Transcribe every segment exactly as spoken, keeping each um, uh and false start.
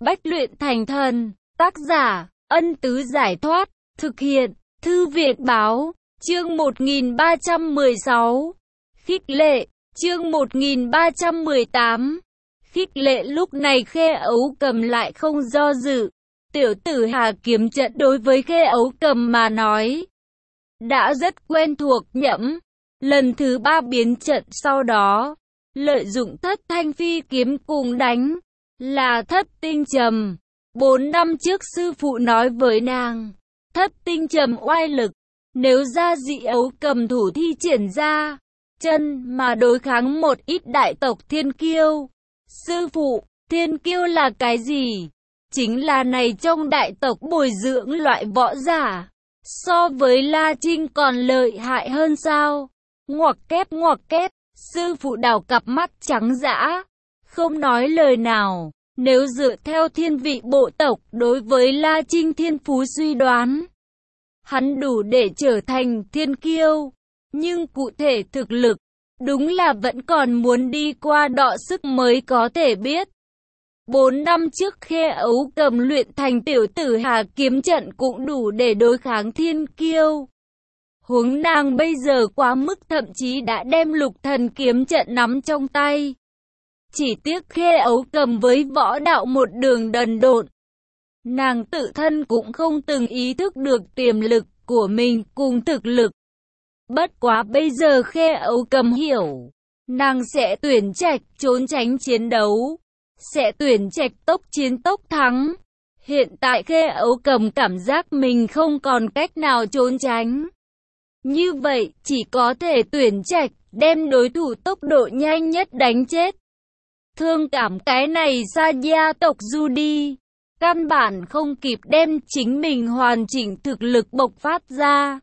Bách luyện thành thần. Tác giả, Ân Tứ Giải Thoát. Thực hiện, Thư Việt Báo. Chương một nghìn ba trăm mười sáu. Khích lệ. Chương một nghìn ba trăm mười tám. Khích lệ. Lúc này Khê Ấu Cầm lại không do dự. Tiểu tử Hà kiếm trận đối với Khê Ấu Cầm mà nói đã rất quen thuộc. Nhẫm lần thứ ba biến trận sau đó, lợi dụng Thất Thanh Phi kiếm cùng đánh là Thất Tinh Trầm. Bốn năm trước sư phụ nói với nàng, Thất Tinh Trầm oai lực, nếu ra dị Ấu Cầm thủ thi triển ra chân mà đối kháng một ít đại tộc thiên kiêu. Sư phụ, thiên kiêu là cái gì? Chính là này trong đại tộc bồi dưỡng loại võ giả, so với La Trinh còn lợi hại hơn sao? Ngoặc kép ngoặc kép, sư phụ đào cặp mắt trắng dã, không nói lời nào. Nếu dựa theo thiên vị bộ tộc đối với La Trinh thiên phú suy đoán, hắn đủ để trở thành thiên kiêu, nhưng cụ thể thực lực, đúng là vẫn còn muốn đi qua đọ sức mới có thể biết. Bốn năm trước Khê Ấu Cầm luyện thành tiểu tử Hà kiếm trận cũng đủ để đối kháng thiên kiêu. Huống nàng bây giờ quá mức, thậm chí đã đem lục thần kiếm trận nắm trong tay. Chỉ tiếc Khê Ấu Cầm với võ đạo một đường đần độn, nàng tự thân cũng không từng ý thức được tiềm lực của mình cùng thực lực. Bất quá bây giờ Khê Ấu Cầm hiểu, nàng sẽ tuyển trạch trốn tránh chiến đấu, sẽ tuyển trạch tốc chiến tốc thắng. Hiện tại Khê Ấu Cầm cảm giác mình không còn cách nào trốn tránh. Như vậy, chỉ có thể tuyển trạch đem đối thủ tốc độ nhanh nhất đánh chết. Thương cảm cái này Sa gia tộc Judy, căn bản không kịp đem chính mình hoàn chỉnh thực lực bộc phát ra,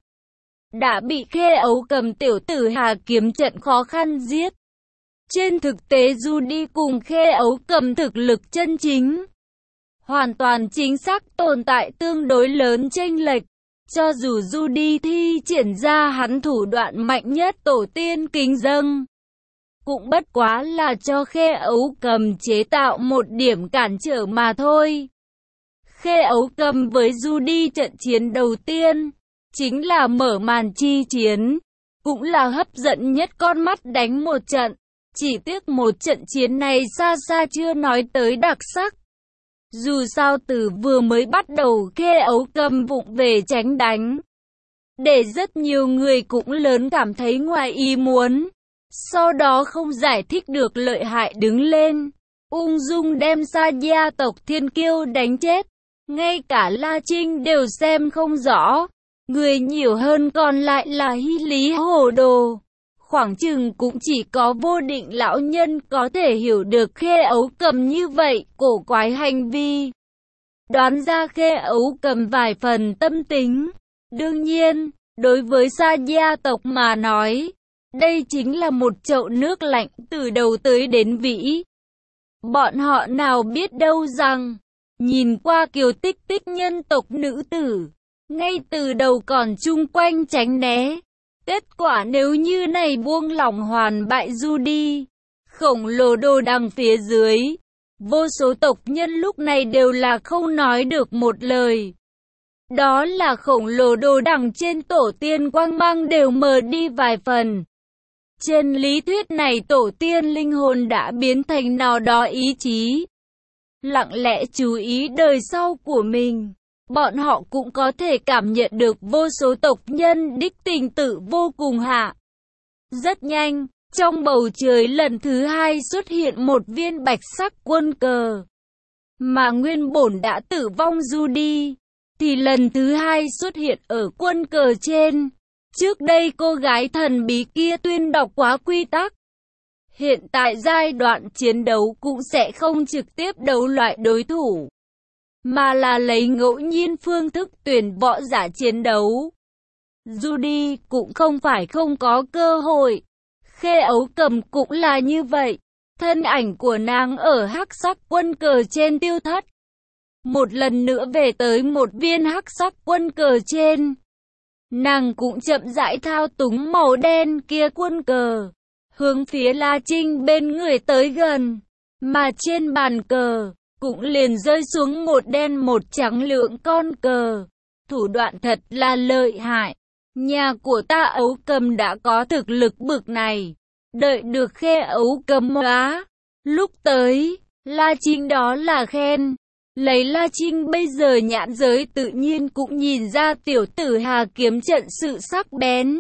đã bị Khê Ấu Cầm tiểu tử Hà kiếm trận khó khăn giết. Trên thực tế Judy cùng Khê Ấu Cầm thực lực chân chính, hoàn toàn chính xác tồn tại tương đối lớn chênh lệch. Cho dù Judy thi triển ra hắn thủ đoạn mạnh nhất tổ tiên kính dâng, cũng bất quá là cho Khê Ấu Cầm chế tạo một điểm cản trở mà thôi. Khê Ấu Cầm với Judy trận chiến đầu tiên, chính là mở màn chi chiến, cũng là hấp dẫn nhất con mắt đánh một trận. Chỉ tiếc một trận chiến này xa xa chưa nói tới đặc sắc. Dù sao từ vừa mới bắt đầu Khê Ấu Cầm vụng về tránh đánh, để rất nhiều người cũng lớn cảm thấy ngoài ý muốn. Sau đó không giải thích được lợi hại đứng lên, ung dung đem Sa gia tộc thiên kiêu đánh chết. Ngay cả La Trinh đều xem không rõ, người nhiều hơn còn lại là hy lý hồ đồ. Khoảng chừng cũng chỉ có Vô Định lão nhân có thể hiểu được Khê Ấu Cầm như vậy cổ quái hành vi. Đoán ra Khê Ấu Cầm vài phần tâm tính. Đương nhiên, đối với Sa gia tộc mà nói, đây chính là một chậu nước lạnh từ đầu tới đến vĩ. Bọn họ nào biết đâu rằng, nhìn qua kiều tích tích nhân tộc nữ tử, ngay từ đầu còn chung quanh tránh né. Kết quả nếu như này buông lỏng hoàn bại Judy, khổng lồ đồ đằng phía dưới, vô số tộc nhân lúc này đều là không nói được một lời. Đó là khổng lồ đồ đằng trên tổ tiên quang mang đều mờ đi vài phần. Trên lý thuyết này tổ tiên linh hồn đã biến thành nào đó ý chí, lặng lẽ chú ý đời sau của mình. Bọn họ cũng có thể cảm nhận được vô số tộc nhân đích tình tự vô cùng hạ. Rất nhanh, trong bầu trời lần thứ hai xuất hiện một viên bạch sắc quân cờ. Mà nguyên bổn đã tử vong Judy, thì lần thứ hai xuất hiện ở quân cờ trên. Trước đây cô gái thần bí kia tuyên đọc quá quy tắc. Hiện tại giai đoạn chiến đấu cũng sẽ không trực tiếp đấu loại đối thủ, mà là lấy ngẫu nhiên phương thức tuyển võ giả chiến đấu. Judy cũng không phải không có cơ hội. Khê Ấu Cầm cũng là như vậy. Thân ảnh của nàng ở hắc sắc quân cờ trên tiêu thất. Một lần nữa về tới một viên hắc sắc quân cờ trên. Nàng cũng chậm rãi thao túng màu đen kia quân cờ, hướng phía La Trinh bên người tới gần. Mà trên bàn cờ, cũng liền rơi xuống một đen một trắng lượng con cờ. Thủ đoạn thật là lợi hại. Nhà của ta Ấu Cầm đã có thực lực bực này. Đợi được Khê Ấu Cầm hóa. Lúc tới, La Trinh đó là khen. Lấy La Trinh bây giờ nhãn giới tự nhiên cũng nhìn ra tiểu tử Hà kiếm trận sự sắc bén.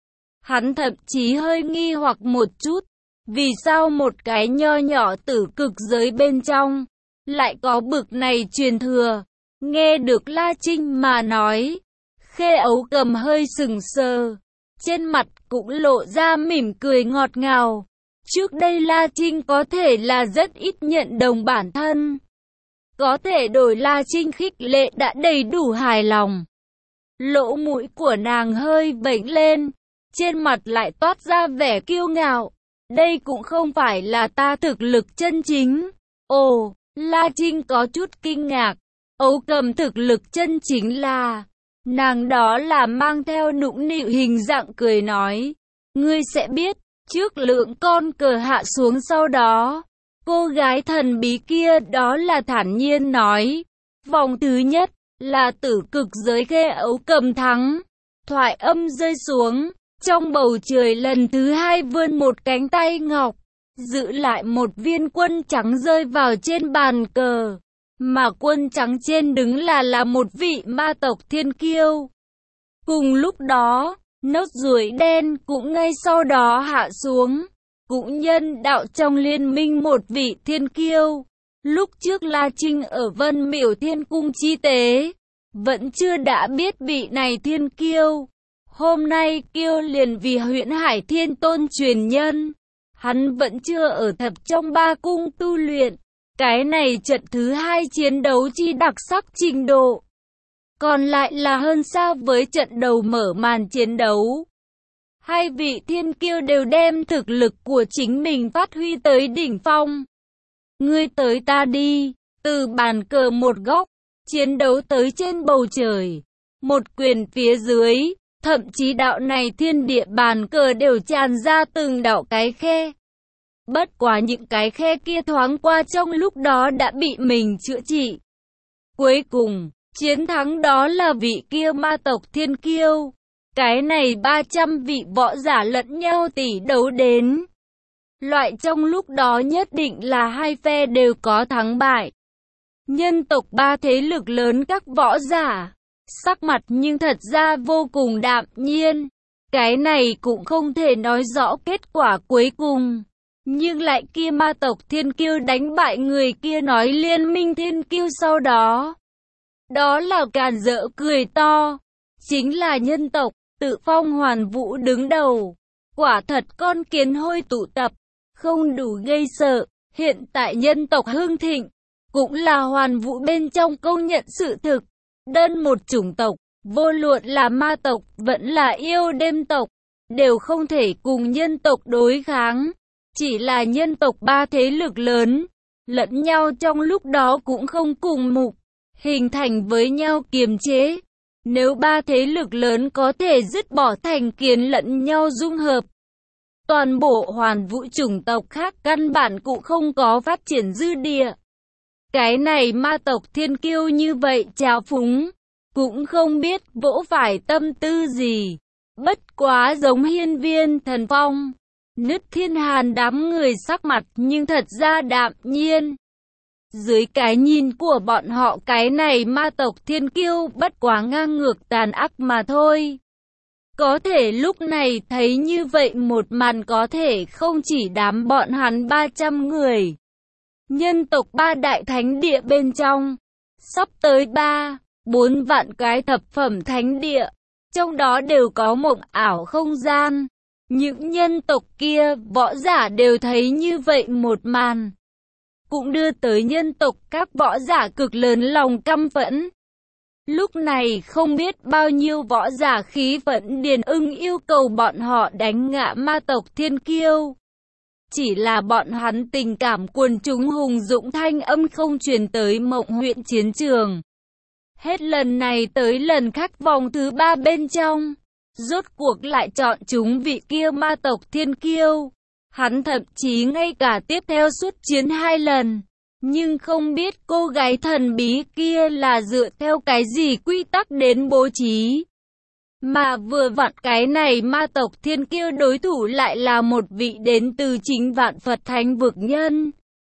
Hắn thậm chí hơi nghi hoặc một chút. Vì sao một cái nho nhỏ tử cực giới bên trong lại có bực này truyền thừa? Nghe được La Trinh mà nói, Khê Ấu Cầm hơi sừng sờ, trên mặt cũng lộ ra mỉm cười ngọt ngào. Trước đây La Trinh có thể là rất ít nhận đồng bản thân. Có thể đổi La Trinh khích lệ đã đầy đủ hài lòng. Lỗ mũi của nàng hơi vểnh lên, trên mặt lại toát ra vẻ kiêu ngạo. Đây cũng không phải là ta thực lực chân chính. Ồ, La Trinh có chút kinh ngạc. Ấu Cầm thực lực chân chính là... Nàng đó là mang theo nũng nịu hình dạng cười nói. Ngươi sẽ biết, trước lượng con cờ hạ xuống sau đó. Cô gái thần bí kia đó là thản nhiên nói. Vòng thứ nhất là tử cực giới Khê Ấu Cầm thắng. Thoại âm rơi xuống. Trong bầu trời lần thứ hai vươn một cánh tay ngọc. Giữ lại một viên quân trắng rơi vào trên bàn cờ. Mà quân trắng trên đứng là là một vị ma tộc thiên kiêu. Cùng lúc đó, nốt ruồi đen cũng ngay sau đó hạ xuống. Cũng nhân đạo trong liên minh một vị thiên kiêu. Lúc trước La Trinh ở Vân Miểu Thiên Cung chi tế, vẫn chưa đã biết vị này thiên kiêu. Hôm nay kiêu liền vì Huyễn Hải Thiên Tôn truyền nhân. Hắn vẫn chưa ở thập trong ba cung tu luyện. Cái này trận thứ hai chiến đấu chi đặc sắc trình độ. Còn lại là hơn xa với trận đầu mở màn chiến đấu. Hai vị thiên kiêu đều đem thực lực của chính mình phát huy tới đỉnh phong. Ngươi tới ta đi, từ bàn cờ một góc, chiến đấu tới trên bầu trời. Một quyền phía dưới, thậm chí đạo này thiên địa bàn cờ đều tràn ra từng đạo cái khe. Bất quá những cái khe kia thoáng qua trong lúc đó đã bị mình chữa trị. Cuối cùng, chiến thắng đó là vị kia ma tộc thiên kiêu. Cái này ba trăm vị võ giả lẫn nhau tỷ đấu đến. Loại trong lúc đó nhất định là hai phe đều có thắng bại. Nhân tộc ba thế lực lớn các võ giả, sắc mặt nhưng thật ra vô cùng đạm nhiên. Cái này cũng không thể nói rõ kết quả cuối cùng. Nhưng lại kia ma tộc thiên kiêu đánh bại người kia nói liên minh thiên kiêu sau đó. Đó là càn rỡ cười to. Chính là nhân tộc, tự phong Hoàn Vũ đứng đầu. Quả thật con kiến hôi tụ tập, không đủ gây sợ. Hiện tại nhân tộc hưng thịnh, cũng là Hoàn Vũ bên trong công nhận sự thực. Đơn một chủng tộc, vô luận là ma tộc vẫn là yêu đêm tộc, đều không thể cùng nhân tộc đối kháng. Chỉ là nhân tộc ba thế lực lớn, lẫn nhau trong lúc đó cũng không cùng mục, hình thành với nhau kiềm chế. Nếu ba thế lực lớn có thể dứt bỏ thành kiến lẫn nhau dung hợp, toàn bộ Hoàn Vũ chủng tộc khác căn bản cũng không có phát triển dư địa. Cái này ma tộc thiên kiêu như vậy trào phúng, cũng không biết vỗ phải tâm tư gì. Bất quá giống Hiên Viên Thần Phong, Nứt Thiên Hàn đám người sắc mặt nhưng thật ra đạm nhiên. Dưới cái nhìn của bọn họ cái này ma tộc thiên kiêu bất quá ngang ngược tàn ác mà thôi. Có thể lúc này thấy như vậy một màn có thể không chỉ đám bọn hắn ba trăm người. Nhân tộc ba đại thánh địa bên trong, sắp tới ba, bốn vạn cái thập phẩm thánh địa, trong đó đều có mộng ảo không gian. Những nhân tộc kia, võ giả đều thấy như vậy một màn. Cũng đưa tới nhân tộc các võ giả cực lớn lòng căm phẫn. Lúc này không biết bao nhiêu võ giả khí phẫn điền ưng yêu cầu bọn họ đánh ngã ma tộc thiên kiêu. Chỉ là bọn hắn tình cảm quần chúng hùng dũng thanh âm không truyền tới Mộng huyện chiến trường. Hết lần này tới lần khác vòng thứ ba bên trong, rốt cuộc lại chọn chúng vị kia ma tộc thiên kiêu. Hắn thậm chí ngay cả tiếp theo xuất chiến hai lần, Nhưng không biết cô gái thần bí kia là dựa theo cái gì quy tắc đến bố trí. Mà vừa vặn cái này ma tộc thiên kiêu đối thủ lại là một vị đến từ chính vạn Phật thánh vực nhân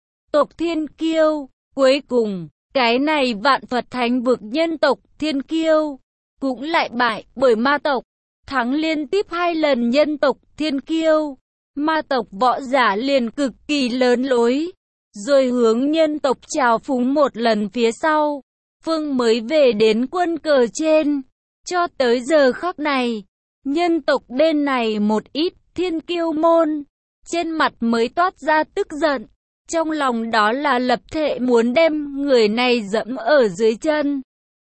tộc thiên kiêu. Cuối cùng, cái này vạn Phật thánh vực nhân tộc thiên kiêu cũng lại bại bởi ma tộc, thắng liên tiếp hai lần nhân tộc thiên kiêu. Ma tộc võ giả liền cực kỳ lớn lối, rồi hướng nhân tộc trào phúng một lần phía sau, Phương mới về đến quân cờ trên. Cho tới giờ khắc này, nhân tộc bên này một ít thiên kiêu môn, trên mặt mới toát ra tức giận, trong lòng đó là lập thệ muốn đem người này dẫm ở dưới chân.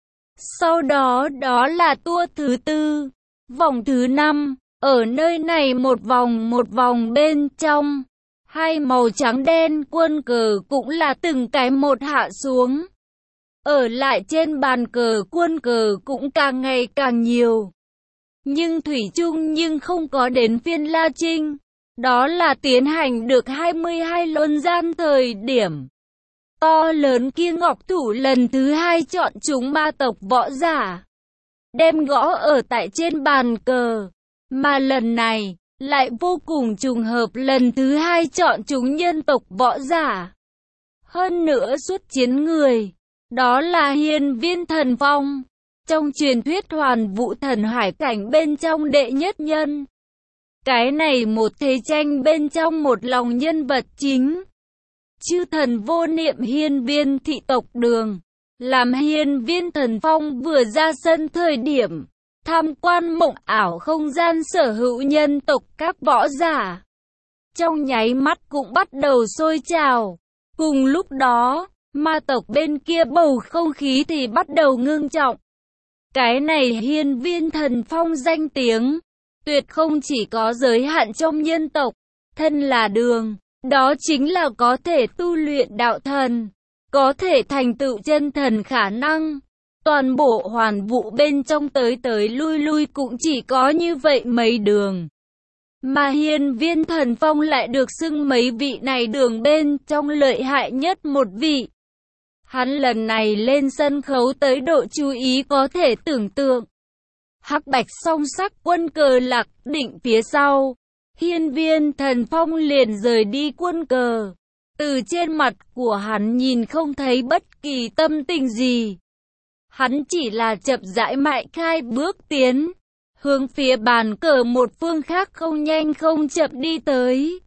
Sau đó đó là tour thứ tư, vòng thứ năm, ở nơi này một vòng một vòng bên trong, hai màu trắng đen quân cờ cũng là từng cái một hạ xuống. Ở lại trên bàn cờ quân cờ cũng càng ngày càng nhiều. Nhưng thủy chung nhưng không có đến phiên La Trinh. Đó là tiến hành được hai mươi hai luân gian thời điểm. To lớn kia ngọc thủ lần thứ hai chọn chúng ma tộc võ giả, đem gõ ở tại trên bàn cờ. Mà lần này, lại vô cùng trùng hợp lần thứ hai chọn chúng nhân tộc võ giả. Hơn nữa xuất chiến người, đó là Hiên Viên Thần Phong, trong truyền thuyết Hoàn Vũ Thần Hải cảnh bên trong đệ nhất nhân. Cái này một thế tranh bên trong một lòng nhân vật chính. Chư thần vô niệm Hiên Viên thị tộc Đường, làm Hiên Viên Thần Phong vừa ra sân thời điểm, tham quan mộng ảo không gian sở hữu nhân tộc các võ giả. Trong nháy mắt cũng bắt đầu sôi trào. Cùng lúc đó, ma tộc bên kia bầu không khí thì bắt đầu ngưng trọng. Cái này Hiên Viên Thần Phong danh tiếng, tuyệt không chỉ có giới hạn trong nhân tộc, thân là đường, đó chính là có thể tu luyện đạo thần, có thể thành tựu chân thần khả năng. Toàn bộ Hoàn Vũ bên trong tới tới lui lui cũng chỉ có như vậy mấy đường. Mà Hiên Viên Thần Phong lại được xưng mấy vị này đường bên trong lợi hại nhất một vị. Hắn lần này lên sân khấu tới độ chú ý có thể tưởng tượng. Hắc bạch song sắc quân cờ lạc định phía sau, Hiên Viên Thần Phong liền rời đi quân cờ. Từ trên mặt của hắn nhìn không thấy bất kỳ tâm tình gì. Hắn chỉ là chậm rãi mại khai bước tiến, hướng phía bàn cờ một phương khác không nhanh không chậm đi tới.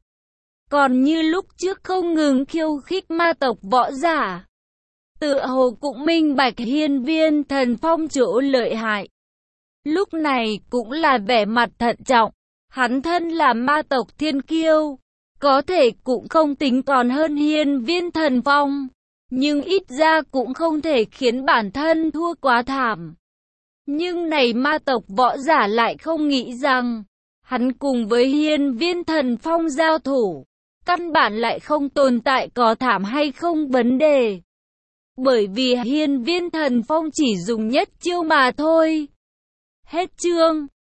Còn như lúc trước không ngừng khiêu khích ma tộc võ giả, tựa hồ cũng minh bạch Hiên Viên Thần Phong chỗ lợi hại. Lúc này cũng là vẻ mặt thận trọng, hắn thân là ma tộc thiên kiêu, có thể cũng không tính còn hơn Hiên Viên Thần Phong, nhưng ít ra cũng không thể khiến bản thân thua quá thảm. Nhưng này ma tộc võ giả lại không nghĩ rằng, hắn cùng với Hiên Viên Thần Phong giao thủ, căn bản lại không tồn tại có thảm hay không vấn đề. Bởi vì Hiên Viên Thần Phong chỉ dùng nhất chiêu mà thôi. Hết chương.